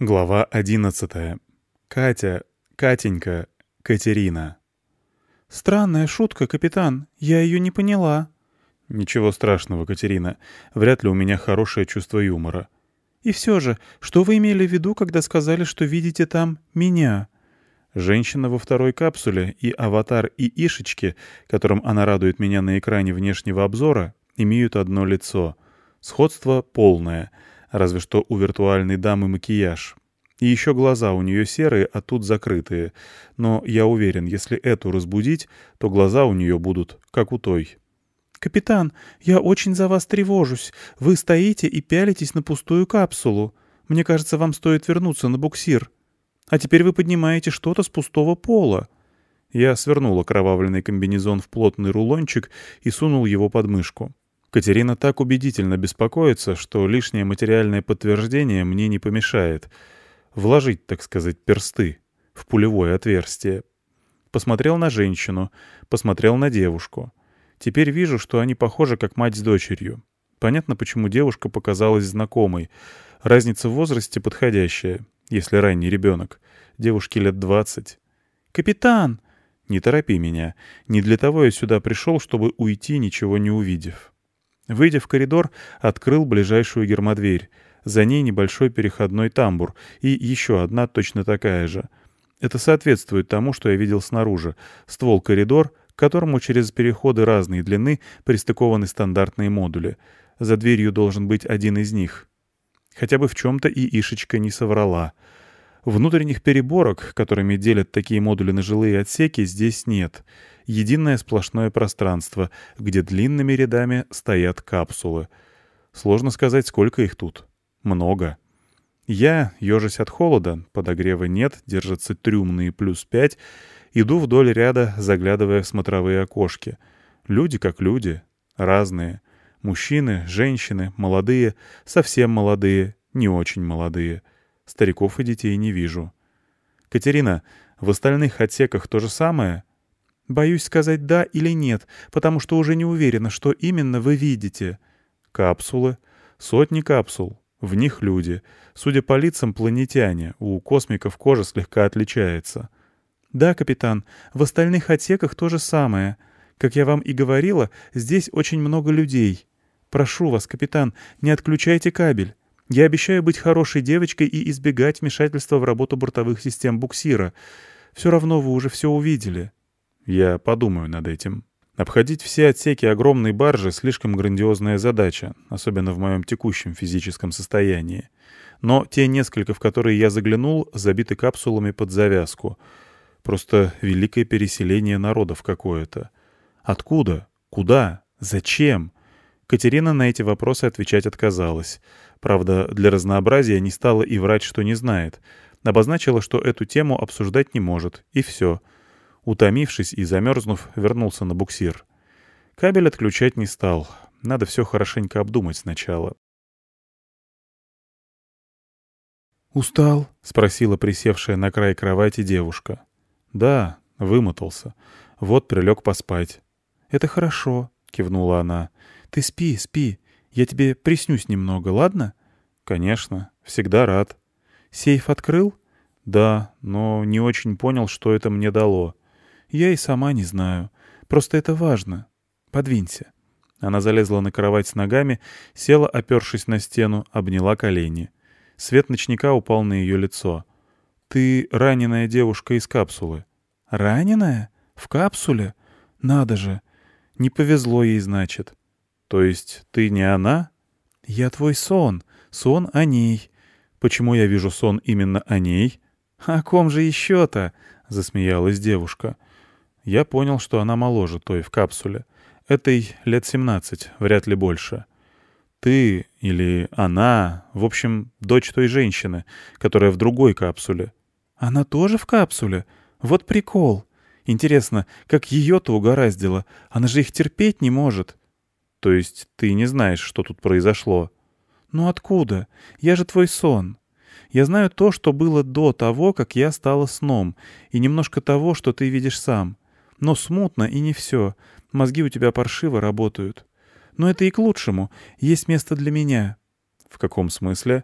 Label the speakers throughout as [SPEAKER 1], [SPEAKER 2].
[SPEAKER 1] Глава 11. Катя, Катенька, Катерина.
[SPEAKER 2] «Странная шутка, капитан. Я ее не поняла».
[SPEAKER 1] Ничего страшного, Катерина. Вряд ли у меня хорошее чувство юмора.
[SPEAKER 2] «И все же, что вы имели в виду, когда сказали, что видите там меня?»
[SPEAKER 1] Женщина во второй капсуле и аватар Иишечки, которым она радует меня на экране внешнего обзора, имеют одно лицо. Сходство полное, разве что у виртуальной дамы макияж. И еще глаза у нее серые, а тут закрытые. Но я уверен, если эту разбудить, то глаза у нее будут, как у той.
[SPEAKER 2] «Капитан, я очень за вас тревожусь. Вы стоите и пялитесь на пустую капсулу. Мне кажется, вам стоит вернуться на буксир. А теперь вы поднимаете что-то с пустого пола».
[SPEAKER 1] Я свернул окровавленный комбинезон в плотный рулончик и сунул его под мышку. Катерина так убедительно беспокоится, что лишнее материальное подтверждение мне не помешает. Вложить, так сказать, персты в пулевое отверстие. Посмотрел на женщину, посмотрел на девушку. Теперь вижу, что они похожи как мать с дочерью. Понятно, почему девушка показалась знакомой. Разница в возрасте подходящая, если ранний ребенок. Девушке лет 20.
[SPEAKER 2] «Капитан!»
[SPEAKER 1] Не торопи меня. Не для того я сюда пришел, чтобы уйти, ничего не увидев. Выйдя в коридор, открыл ближайшую гермодверь. За ней небольшой переходной тамбур и еще одна точно такая же. Это соответствует тому, что я видел снаружи. Ствол-коридор, к которому через переходы разной длины пристыкованы стандартные модули. За дверью должен быть один из них. Хотя бы в чем-то Иишечка не соврала. Внутренних переборок, которыми делят такие модули на жилые отсеки, здесь нет. Единое сплошное пространство, где длинными рядами стоят капсулы. Сложно сказать, сколько их тут. Много. Я, ежась от холода, подогрева нет, держатся трюмные +5, иду вдоль ряда, заглядывая в смотровые окошки. Люди как люди. Разные. Мужчины, женщины, молодые, совсем молодые, не очень молодые. Стариков и детей не вижу. Катерина, в остальных отсеках то же самое?
[SPEAKER 2] «Боюсь сказать «да» или «нет», потому что уже не уверена, что именно вы видите».
[SPEAKER 1] Капсулы. Сотни капсул. В них люди. Судя по лицам, планетяне. У космиков кожа слегка отличается.
[SPEAKER 2] «Да, капитан, в остальных отсеках то же самое. Как я вам и говорила, здесь очень много людей. Прошу вас, капитан, не отключайте кабель. Я обещаю быть хорошей девочкой и избегать вмешательства в работу бортовых систем буксира. Все равно вы уже все увидели».
[SPEAKER 1] Я подумаю над этим. Обходить все отсеки огромной баржи — слишком грандиозная задача, особенно в моем текущем физическом состоянии. Но те несколько, в которые я заглянул, забиты капсулами под завязку. Просто великое переселение народов какое-то. Откуда? Куда? Зачем? Катерина на эти вопросы отвечать отказалась. Правда, для разнообразия не стала и врать, что не знает. Обозначила, что эту тему обсуждать не может, и все. Утомившись и замерзнув, вернулся на буксир. Кабель отключать не стал. Надо все хорошенько обдумать сначала.
[SPEAKER 2] «Устал?»
[SPEAKER 1] — спросила присевшая на край кровати девушка. «Да, вымотался. Вот прилег поспать».
[SPEAKER 2] «Это хорошо», — кивнула она. «Ты спи, спи. Я тебе приснюсь немного, ладно?»
[SPEAKER 1] «Конечно. Всегда рад».
[SPEAKER 2] «Сейф открыл?»
[SPEAKER 1] «Да, но не очень понял, что это мне дало».
[SPEAKER 2] «Я и сама не знаю. Просто это важно. Подвинься».
[SPEAKER 1] Она залезла на кровать с ногами, села, опершись на стену, обняла колени. Свет ночника упал на ее лицо. «Ты раненая девушка из капсулы».
[SPEAKER 2] «Раненая? В капсуле? Надо же. Не повезло ей, значит».
[SPEAKER 1] «То есть ты не она?»
[SPEAKER 2] «Я твой сон. Сон о ней».
[SPEAKER 1] «Почему я вижу сон именно о ней?»
[SPEAKER 2] «О ком же еще-то?»
[SPEAKER 1] — засмеялась девушка. Я понял, что она моложе той в капсуле. Этой лет 17, вряд ли больше. Ты или она, в общем, дочь той женщины, которая в другой капсуле.
[SPEAKER 2] «Она тоже в капсуле? Вот прикол. Интересно, как ее-то угораздило? Она же их терпеть не может».
[SPEAKER 1] «То есть ты не знаешь, что тут произошло?»
[SPEAKER 2] «Ну откуда? Я же твой сон. Я знаю то, что было до того, как я стала сном, и немножко того, что ты видишь сам. Но смутно и не все. Мозги у тебя паршиво работают. Но это и к лучшему. Есть место для меня».
[SPEAKER 1] «В каком смысле?»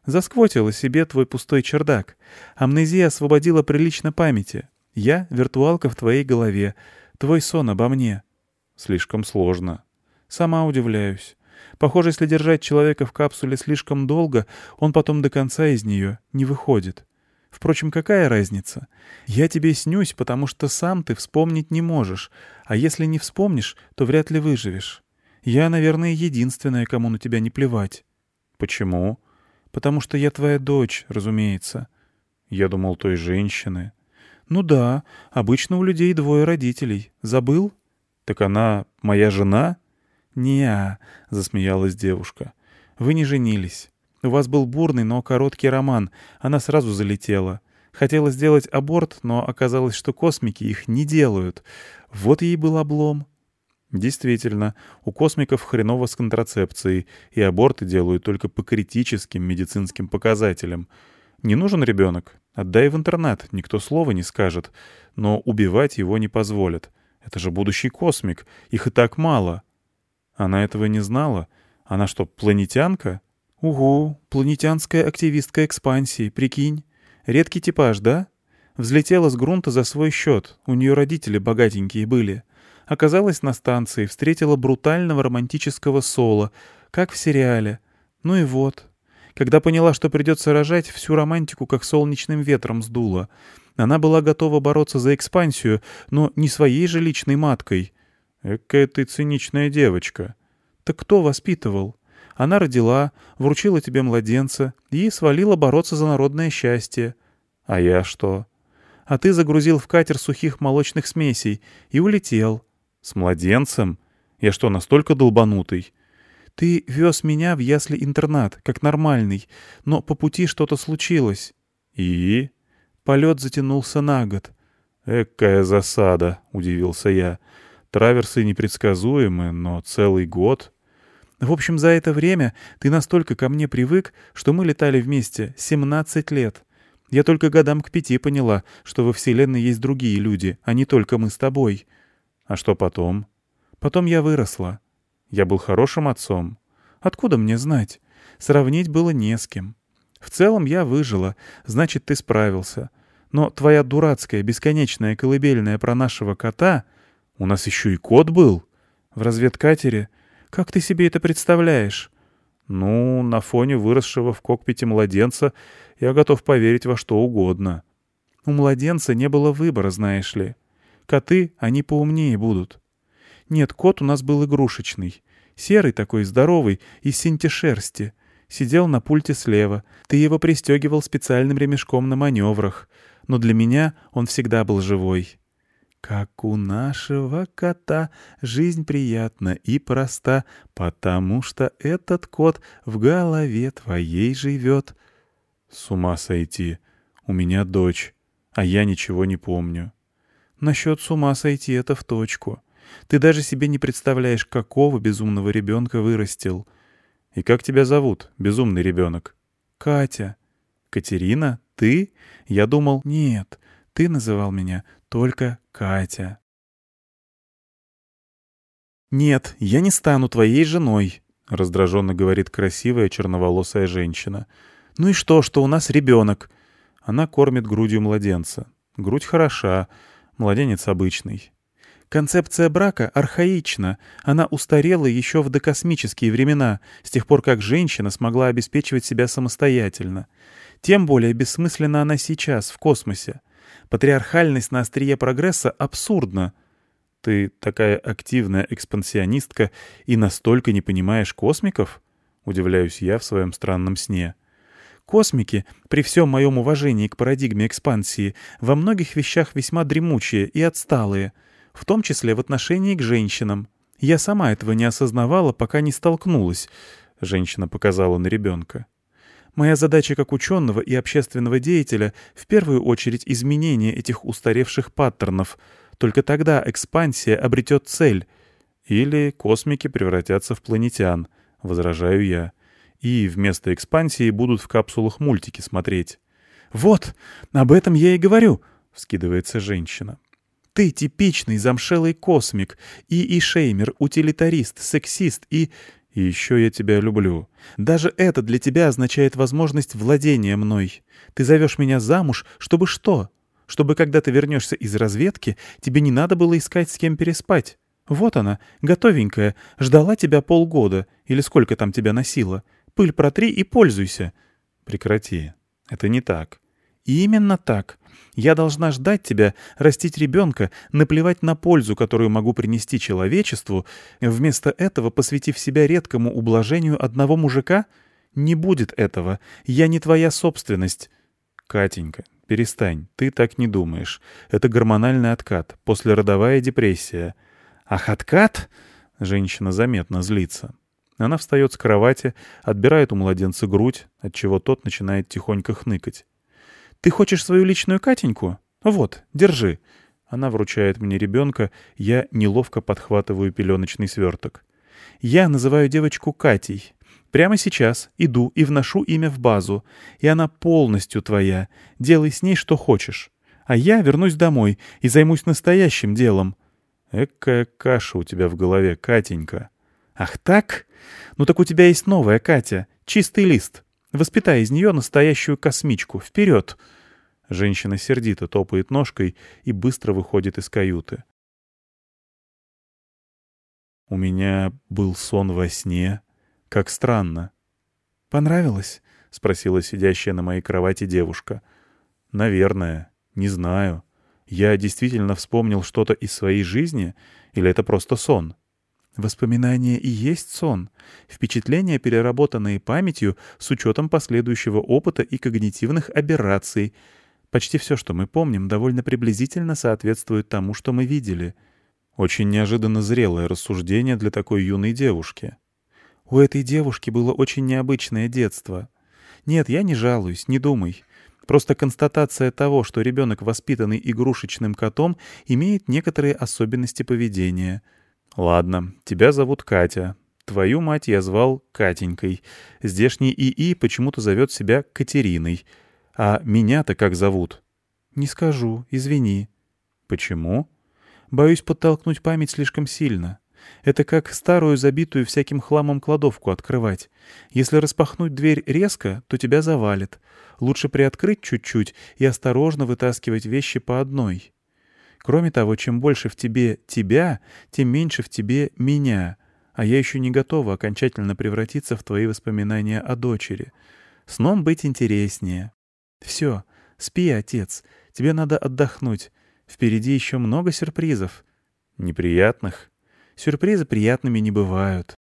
[SPEAKER 2] Засквотила себе твой пустой чердак. Амнезия освободила прилично памяти. Я — виртуалка в твоей голове. Твой сон обо мне.
[SPEAKER 1] Слишком сложно.
[SPEAKER 2] Сама удивляюсь. Похоже, если держать человека в капсуле слишком долго, он потом до конца из нее не выходит. Впрочем, какая разница? Я тебе снюсь, потому что сам ты вспомнить не можешь, а если не вспомнишь, то вряд ли выживешь. Я, наверное, единственная, кому на тебя не плевать.
[SPEAKER 1] Почему?
[SPEAKER 2] Потому что я твоя дочь, разумеется.
[SPEAKER 1] Я думал, той женщины.
[SPEAKER 2] Ну да, обычно у людей двое родителей. Забыл?
[SPEAKER 1] Так она моя жена?
[SPEAKER 2] «Не-а», — засмеялась девушка. «Вы не женились. У вас был бурный, но короткий роман. Она сразу залетела. Хотела сделать аборт, но оказалось, что космики их не делают. Вот ей был облом».
[SPEAKER 1] Действительно, у космиков хреново с контрацепцией, и аборты делают только по критическим медицинским показателям. Не нужен ребенок? Отдай в интернат, никто слова не скажет. Но убивать его не позволят. Это же будущий космик, их и так мало. Она этого не знала? Она что, планетянка?
[SPEAKER 2] «Угу, планетянская активистка экспансии, прикинь. Редкий типаж, да? Взлетела с грунта за свой счет, у нее родители богатенькие были. Оказалась на станции, встретила брутального романтического соло, как в сериале. Ну и вот. Когда поняла, что придется рожать, всю романтику как солнечным ветром сдуло. Она была готова бороться за экспансию, но не своей же личной маткой».
[SPEAKER 1] Экая ты циничная девочка.
[SPEAKER 2] «Так кто воспитывал? Она родила, вручила тебе младенца и свалила бороться за народное счастье.
[SPEAKER 1] А я что?
[SPEAKER 2] А ты загрузил в катер сухих молочных смесей и улетел».
[SPEAKER 1] С младенцем? Я что, настолько долбанутый?
[SPEAKER 2] «Ты вез меня в ясли-интернат, как нормальный, но по пути что-то случилось».
[SPEAKER 1] И?
[SPEAKER 2] Полет затянулся на год.
[SPEAKER 1] Экая засада, удивился я. Траверсы непредсказуемы, но целый год.
[SPEAKER 2] В общем, за это время ты настолько ко мне привык, что мы летали вместе 17 лет. Я только годам к 5 поняла, что во Вселенной есть другие люди, а не только мы с тобой.
[SPEAKER 1] А что потом?
[SPEAKER 2] Потом я выросла.
[SPEAKER 1] Я был хорошим отцом.
[SPEAKER 2] Откуда мне знать? Сравнить было не с кем. В целом я выжила, значит, ты справился. Но твоя дурацкая, бесконечная колыбельная про нашего кота...
[SPEAKER 1] У нас еще и кот был?
[SPEAKER 2] В разведкатере? Как ты себе это представляешь?
[SPEAKER 1] Ну, на фоне выросшего в кокпите младенца я готов поверить во что угодно.
[SPEAKER 2] У младенца не было выбора, знаешь ли. Коты, они поумнее будут. Нет, кот у нас был игрушечный. Серый такой, здоровый, из синтишерсти. Сидел на пульте слева. Ты его пристегивал специальным ремешком на маневрах. Но для меня он всегда был живой. Как у нашего кота жизнь приятна и проста, потому что этот кот в голове твоей живет.
[SPEAKER 1] С ума сойти. У меня дочь, а я ничего не помню.
[SPEAKER 2] Насчет с ума сойти это в точку. Ты даже себе не представляешь, какого безумного ребенка вырастил.
[SPEAKER 1] И как тебя зовут, безумный ребенок?
[SPEAKER 2] Катя.
[SPEAKER 1] Катерина? Ты? Я думал...
[SPEAKER 2] Нет, ты называл меня только Катя. «Нет, я не стану твоей женой», — раздраженно говорит красивая черноволосая женщина. «Ну и что у нас ребенок?»
[SPEAKER 1] Она кормит грудью младенца. Грудь хороша, младенец обычный.
[SPEAKER 2] «Концепция брака архаична. Она устарела еще в докосмические времена, с тех пор, как женщина смогла обеспечивать себя самостоятельно. Тем более бессмысленна она сейчас, в космосе. Патриархальность на острие прогресса абсурдна».
[SPEAKER 1] «Ты такая активная экспансионистка и настолько не понимаешь космиков?» — удивляюсь я в своем странном сне.
[SPEAKER 2] «Космики, при всем моем уважении к парадигме экспансии, во многих вещах весьма дремучие и отсталые, в том числе в отношении к женщинам. Я сама этого не осознавала, пока не столкнулась», — женщина показала на ребенка. «Моя задача как ученого и общественного деятеля в первую очередь изменение этих устаревших паттернов. Только тогда экспансия обретет цель.
[SPEAKER 1] Или космики превратятся в планетян, возражаю я. И вместо экспансии будут в капсулах мультики смотреть».
[SPEAKER 2] «Вот, об этом я и говорю», — вскидывается женщина. «Ты типичный замшелый космик, и шеймер, утилитарист, сексист и
[SPEAKER 1] И еще я тебя люблю.
[SPEAKER 2] Даже это для тебя означает возможность владения мной. Ты зовешь меня замуж, чтобы что? Чтобы, когда ты вернешься из разведки, тебе не надо было искать, с кем переспать. Вот она, готовенькая, ждала тебя полгода, или сколько там тебя носила. Пыль протри и пользуйся.
[SPEAKER 1] Прекрати. Это не так.
[SPEAKER 2] И именно так. Я должна ждать тебя, растить ребенка, наплевать на пользу, которую могу принести человечеству, вместо этого посвятив себя редкому ублажению одного мужика? Не будет этого. Я не твоя собственность.
[SPEAKER 1] Катенька, перестань. Ты так не думаешь. Это гормональный откат, послеродовая депрессия.
[SPEAKER 2] Ах, откат?
[SPEAKER 1] Женщина заметно злится. Она встает с кровати, отбирает у младенца грудь, отчего тот начинает тихонько хныкать.
[SPEAKER 2] «Ты хочешь свою личную Катеньку? Вот, держи».
[SPEAKER 1] Она вручает мне ребенка, я неловко подхватываю пеленочный сверток.
[SPEAKER 2] «Я называю девочку Катей. Прямо сейчас иду и вношу имя в базу, и она полностью твоя. Делай с ней что хочешь. А я вернусь домой и займусь настоящим делом».
[SPEAKER 1] «Экая каша у тебя в голове, Катенька».
[SPEAKER 2] «Ах так? Ну так у тебя есть новая Катя, чистый лист. Воспитай из нее настоящую космичку. Вперед!»
[SPEAKER 1] Женщина сердито топает ножкой и быстро выходит из каюты. У меня был сон во сне. Как странно.
[SPEAKER 2] «Понравилось?»
[SPEAKER 1] — спросила сидящая на моей кровати девушка. «Наверное. Не знаю. Я действительно вспомнил что-то из своей жизни, или это просто сон?»
[SPEAKER 2] Воспоминания и есть сон. Впечатления, переработанные памятью с учетом последующего опыта и когнитивных аберраций. Почти все, что мы помним, довольно приблизительно соответствует тому, что мы видели.
[SPEAKER 1] Очень неожиданно зрелое рассуждение для такой юной девушки.
[SPEAKER 2] У этой девушки было очень необычное детство. Нет, я не жалуюсь, не думай. Просто констатация того, что ребенок, воспитанный игрушечным котом, имеет некоторые особенности поведения.
[SPEAKER 1] «Ладно, тебя зовут Катя. Твою мать я звал Катенькой. Здешний ИИ почему-то зовет себя Катериной. А меня-то как зовут?»
[SPEAKER 2] «Не скажу, извини».
[SPEAKER 1] «Почему?»
[SPEAKER 2] «Боюсь подтолкнуть память слишком сильно. Это как старую, забитую всяким хламом кладовку открывать. Если распахнуть дверь резко, то тебя завалит. Лучше приоткрыть чуть-чуть и осторожно вытаскивать вещи по одной. Кроме того, чем больше в тебе тебя, тем меньше в тебе меня, а я еще не готова окончательно превратиться в твои воспоминания о дочери. Сном быть интереснее. Все, спи, отец, тебе надо отдохнуть. Впереди еще много сюрпризов».
[SPEAKER 1] «Неприятных?»
[SPEAKER 2] «Сюрпризы приятными не бывают».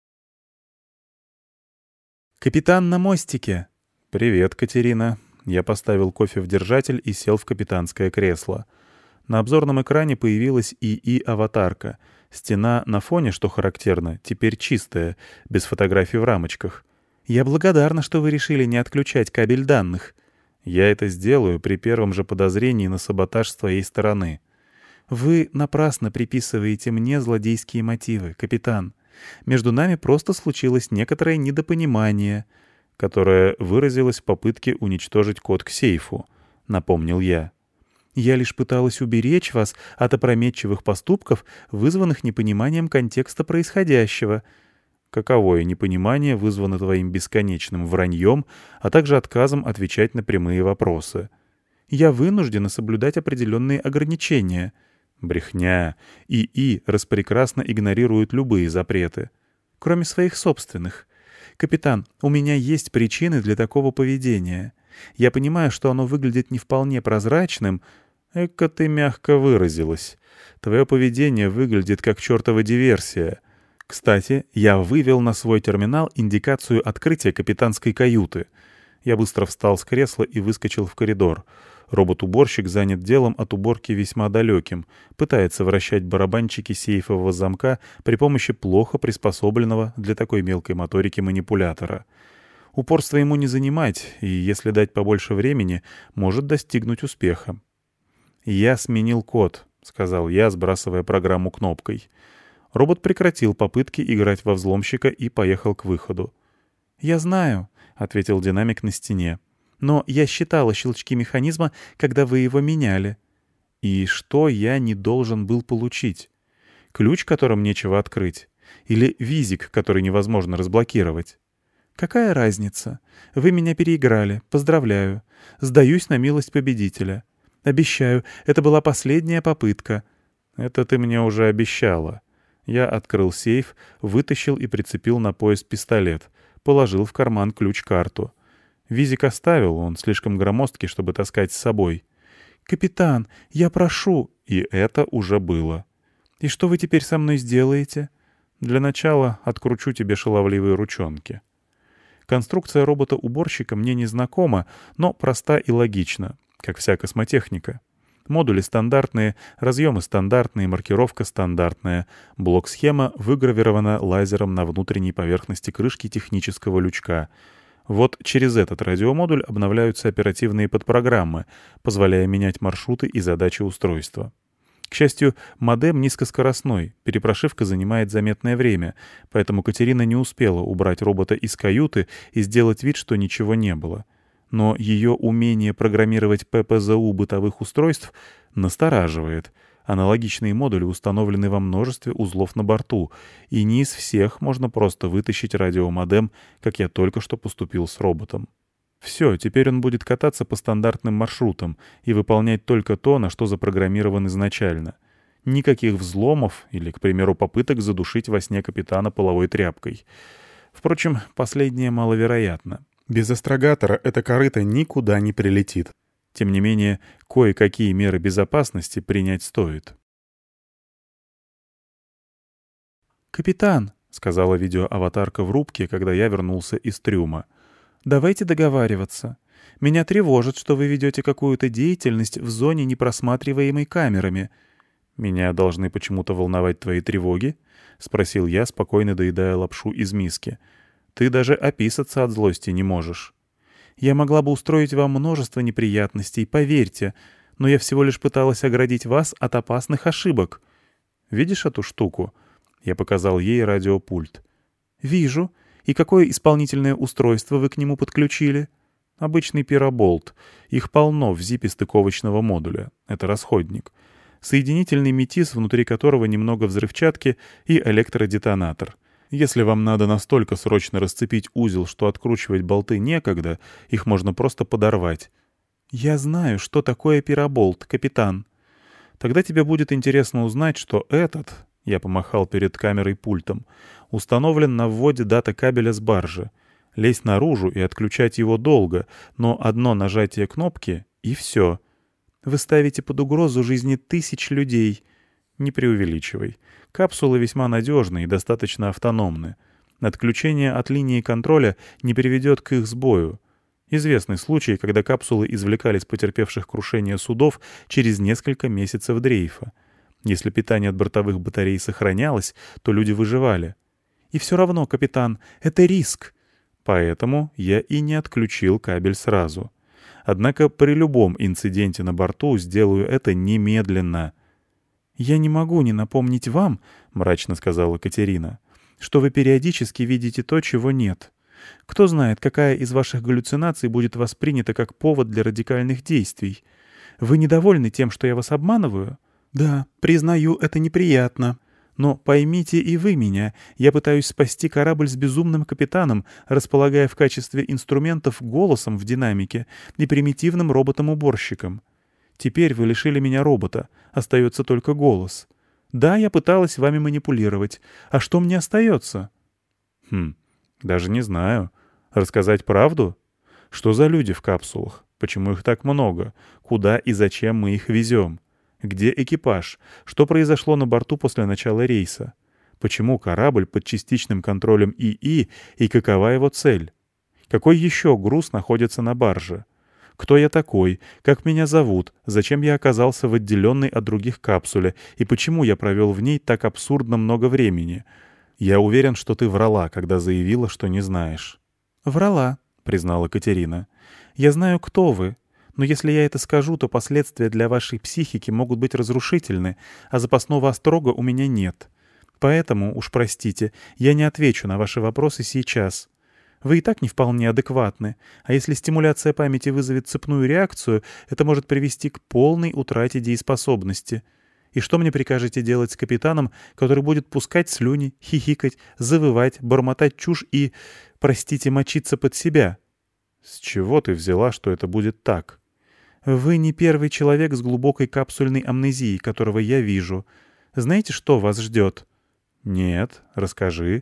[SPEAKER 2] «Капитан на мостике!»
[SPEAKER 1] «Привет, Катерина». Я поставил кофе в держатель и сел в капитанское кресло. На обзорном экране появилась ИИ-аватарка. Стена на фоне, что характерно, теперь чистая, без фотографий в рамочках.
[SPEAKER 2] «Я благодарна, что вы решили не отключать кабель данных».
[SPEAKER 1] «Я это сделаю при первом же подозрении на саботаж с твоей стороны».
[SPEAKER 2] «Вы напрасно приписываете мне злодейские мотивы, капитан. Между нами просто случилось некоторое недопонимание».
[SPEAKER 1] «Которое выразилось в попытке уничтожить код к сейфу», — напомнил я.
[SPEAKER 2] «Я лишь пыталась уберечь вас от опрометчивых поступков, вызванных непониманием контекста происходящего».
[SPEAKER 1] «Каковое непонимание вызвано твоим бесконечным враньем, а также отказом отвечать на прямые вопросы?»
[SPEAKER 2] «Я вынуждена соблюдать определенные ограничения».
[SPEAKER 1] «Брехня. ИИ распрекрасно игнорирует любые запреты».
[SPEAKER 2] «Кроме своих собственных. Капитан, у меня есть причины для такого поведения. Я понимаю, что оно выглядит не вполне прозрачным».
[SPEAKER 1] «Эка ты мягко выразилась. Твое поведение выглядит как чертова диверсия. Кстати, я вывел на свой терминал индикацию открытия капитанской каюты». Я быстро встал с кресла и выскочил в коридор. Робот-уборщик занят делом от уборки весьма далеким, пытается вращать барабанчики сейфового замка при помощи плохо приспособленного для такой мелкой моторики манипулятора. Упорство ему не занимать, и если дать побольше времени, может достигнуть успеха. «Я сменил код», — сказал я, сбрасывая программу кнопкой. Робот прекратил попытки играть во взломщика и поехал к выходу.
[SPEAKER 2] «Я знаю», — ответил динамик на стене. «Но я считала щелчки механизма, когда вы его меняли».
[SPEAKER 1] «И что я не должен был получить? Ключ, которым нечего открыть? Или визик, который невозможно разблокировать?
[SPEAKER 2] Какая разница? Вы меня переиграли. Поздравляю. Сдаюсь на милость победителя. Обещаю, это была последняя попытка.
[SPEAKER 1] Это ты мне уже обещала. Я открыл сейф, вытащил и прицепил на пояс пистолет, положил в карман ключ-карту. Визик оставил, он слишком громоздкий, чтобы таскать с собой.
[SPEAKER 2] «Капитан, я прошу...»
[SPEAKER 1] И это уже было.
[SPEAKER 2] «И что вы теперь со мной сделаете?»
[SPEAKER 1] «Для начала откручу тебе шаловливые ручонки». Конструкция робота-уборщика мне не знакома, но проста и логична, как вся космотехника. Модули стандартные, разъемы стандартные, маркировка стандартная. Блок-схема выгравирована лазером на внутренней поверхности крышки технического лючка. Вот через этот радиомодуль обновляются оперативные подпрограммы, позволяя менять маршруты и задачи устройства. К счастью, модем низкоскоростной, перепрошивка занимает заметное время, поэтому Катерина не успела убрать робота из каюты и сделать вид, что ничего не было. Но ее умение программировать ППЗУ бытовых устройств настораживает. Аналогичные модули установлены во множестве узлов на борту, и не из всех можно просто вытащить радиомодем, как я только что поступил с роботом. Все, теперь он будет кататься по стандартным маршрутам и выполнять только то, на что запрограммирован изначально. Никаких взломов или, к примеру, попыток задушить во сне капитана половой тряпкой. Впрочем, последнее маловероятно. Без астрогатора эта корыта никуда не прилетит. Тем не менее, кое-какие меры безопасности принять стоит.
[SPEAKER 2] «Капитан», — сказала видеоаватарка в рубке, когда я вернулся из трюма, — «давайте договариваться. Меня тревожит, что вы ведете какую-то деятельность в зоне, непросматриваемой камерами».
[SPEAKER 1] «Меня должны почему-то волновать твои тревоги?» — спросил я, спокойно доедая лапшу из миски. «Ты даже описаться от злости не можешь».
[SPEAKER 2] «Я могла бы устроить вам множество неприятностей, поверьте, но я всего лишь пыталась оградить вас от опасных ошибок».
[SPEAKER 1] «Видишь эту штуку?» Я показал ей радиопульт.
[SPEAKER 2] «Вижу. И какое исполнительное устройство вы к нему подключили?»
[SPEAKER 1] «Обычный пироболт. Их полно в зипе стыковочного модуля. Это расходник. Соединительный метис, внутри которого немного взрывчатки, и электродетонатор. Если вам надо настолько срочно расцепить узел, что откручивать болты некогда, их можно просто подорвать».
[SPEAKER 2] «Я знаю, что такое пироболт, капитан».
[SPEAKER 1] «Тогда тебе будет интересно узнать, что этот...» Я помахал перед камерой пультом. «Установлен на вводе дата-кабеля с баржи. Лезть наружу и отключать его долго, но одно нажатие кнопки — и все».
[SPEAKER 2] «Вы ставите под угрозу жизни тысяч людей».
[SPEAKER 1] «Не преувеличивай. Капсулы весьма надежны и достаточно автономны. Отключение от линии контроля не приведет к их сбою. Известны случаи, когда капсулы извлекали с потерпевших крушение судов через несколько месяцев дрейфа. Если питание от бортовых батарей сохранялось, то люди выживали.
[SPEAKER 2] И все равно, капитан, это риск.
[SPEAKER 1] Поэтому я и не отключил кабель сразу. Однако при любом инциденте на борту сделаю это немедленно».
[SPEAKER 2] «Я не могу не напомнить вам, — мрачно сказала Катерина, — что вы периодически видите то, чего нет. Кто знает, какая из ваших галлюцинаций будет воспринята как повод для радикальных действий. Вы недовольны тем, что я вас обманываю? Да, признаю, это неприятно. Но поймите и вы меня, я пытаюсь спасти корабль с безумным капитаном, располагая в качестве инструментов голосом в динамике и примитивным роботом-уборщиком. Теперь вы лишили меня робота, остается только голос. Да, я пыталась вами манипулировать. А что мне остается?»
[SPEAKER 1] Даже не знаю. Рассказать правду? Что за люди в капсулах? Почему их так много? Куда и зачем мы их везем? Где экипаж? Что произошло на борту после начала рейса? Почему корабль под частичным контролем ИИ и какова его цель? Какой еще груз находится на барже? Кто я такой? Как меня зовут? Зачем я оказался в отделенной от других капсуле? И почему я провел в ней так абсурдно много времени? Я уверен, что ты врала, когда заявила, что не знаешь».
[SPEAKER 2] «Врала», — признала Катерина. «Я знаю, кто вы. Но если я это скажу, то последствия для вашей психики могут быть разрушительны, а запасного острога у меня нет. Поэтому, уж простите, я не отвечу на ваши вопросы сейчас. Вы и так не вполне адекватны, а если стимуляция памяти вызовет цепную реакцию, это может привести к полной утрате дееспособности. И что мне прикажете делать с капитаном, который будет пускать слюни, хихикать, завывать, бормотать чушь и, простите, мочиться под себя?
[SPEAKER 1] С чего ты взяла, что это будет так?
[SPEAKER 2] Вы не первый человек с глубокой капсульной амнезией, которого я вижу. Знаете, что вас ждет?
[SPEAKER 1] Нет, расскажи.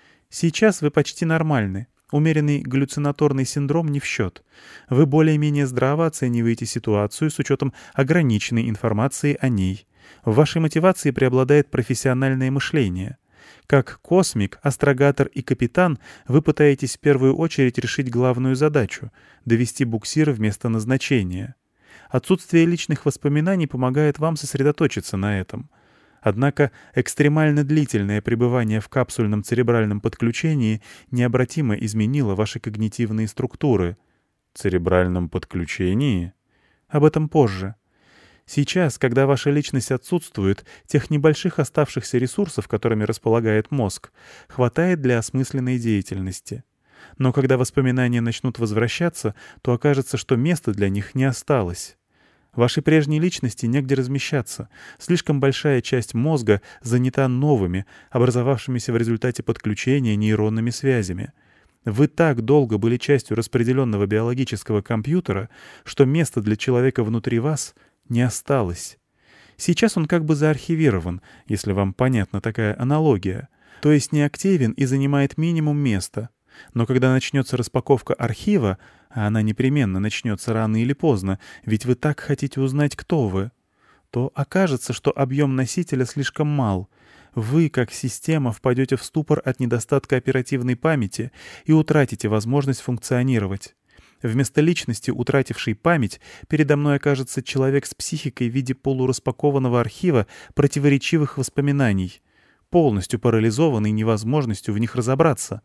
[SPEAKER 2] Сейчас вы почти нормальны. Умеренный галлюцинаторный синдром не в счет. Вы более-менее здраво оцениваете ситуацию с учетом ограниченной информации о ней. В вашей мотивации преобладает профессиональное мышление. Как космик, астрогатор и капитан вы пытаетесь в первую очередь решить главную задачу — довести буксир в место назначения. Отсутствие личных воспоминаний помогает вам сосредоточиться на этом. Однако экстремально длительное пребывание в капсульном церебральном подключении необратимо изменило ваши когнитивные структуры.
[SPEAKER 1] Церебральном подключении?
[SPEAKER 2] Об этом позже. Сейчас, когда ваша личность отсутствует, тех небольших оставшихся ресурсов, которыми располагает мозг, хватает для осмысленной деятельности. Но когда воспоминания начнут возвращаться, то окажется, что места для них не осталось. Вашей прежней личности негде размещаться. Слишком большая часть мозга занята новыми, образовавшимися в результате подключения нейронными связями. Вы так долго были частью распределенного биологического компьютера, что места для человека внутри вас не осталось. Сейчас он как бы заархивирован, если вам понятна такая аналогия, то есть не активен и занимает минимум места. Но когда начнется распаковка архива, а она непременно начнется рано или поздно, ведь вы так хотите узнать, кто вы, то окажется, что объем носителя слишком мал. Вы, как система, впадете в ступор от недостатка оперативной памяти и утратите возможность функционировать. Вместо личности, утратившей память, передо мной окажется человек с психикой в виде полураспакованного архива противоречивых воспоминаний, полностью парализованный невозможностью в них разобраться.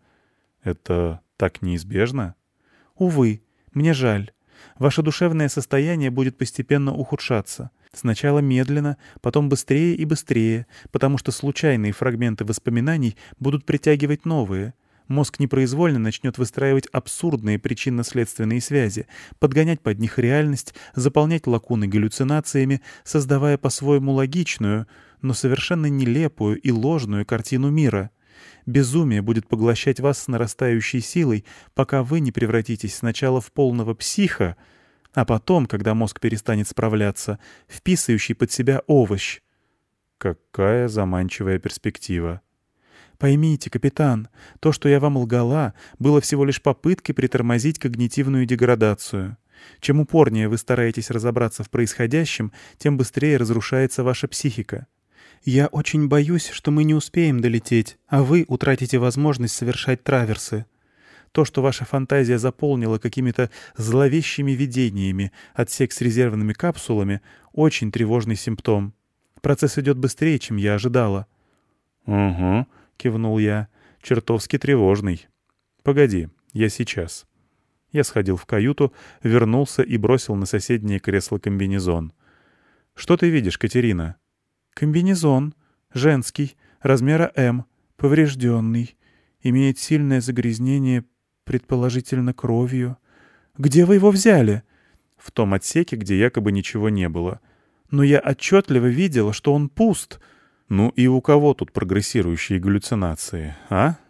[SPEAKER 1] Это так неизбежно?
[SPEAKER 2] Увы, мне жаль. Ваше душевное состояние будет постепенно ухудшаться. Сначала медленно, потом быстрее и быстрее, потому что случайные фрагменты воспоминаний будут притягивать новые. Мозг непроизвольно начнет выстраивать абсурдные причинно-следственные связи, подгонять под них реальность, заполнять лакуны галлюцинациями, создавая по-своему логичную, но совершенно нелепую и ложную картину мира. Безумие будет поглощать вас с нарастающей силой, пока вы не превратитесь сначала в полного психа, а потом, когда мозг перестанет справляться, в писающий под себя овощ.
[SPEAKER 1] Какая заманчивая перспектива.
[SPEAKER 2] Поймите, капитан, то, что я вам лгала, было всего лишь попыткой притормозить когнитивную деградацию. Чем упорнее вы стараетесь разобраться в происходящем, тем быстрее разрушается ваша психика. Я очень боюсь, что мы не успеем долететь, а вы утратите возможность совершать траверсы. То, что ваша фантазия заполнила какими-то зловещими видениями, отсек с резервными капсулами, очень тревожный симптом. Процесс идет быстрее, чем я ожидала.
[SPEAKER 1] «Угу», — кивнул я, — «чертовски тревожный. Погоди, я сейчас». Я сходил в каюту, вернулся и бросил на соседнее кресло комбинезон. «Что ты видишь, Катерина?»
[SPEAKER 2] Комбинезон. Женский. Размера М. Поврежденный. Имеет сильное загрязнение, предположительно кровью. Где вы его взяли?
[SPEAKER 1] В том отсеке, где якобы ничего не было.
[SPEAKER 2] Но я отчетливо видела, что он пуст.
[SPEAKER 1] Ну и у кого тут прогрессирующие галлюцинации, а?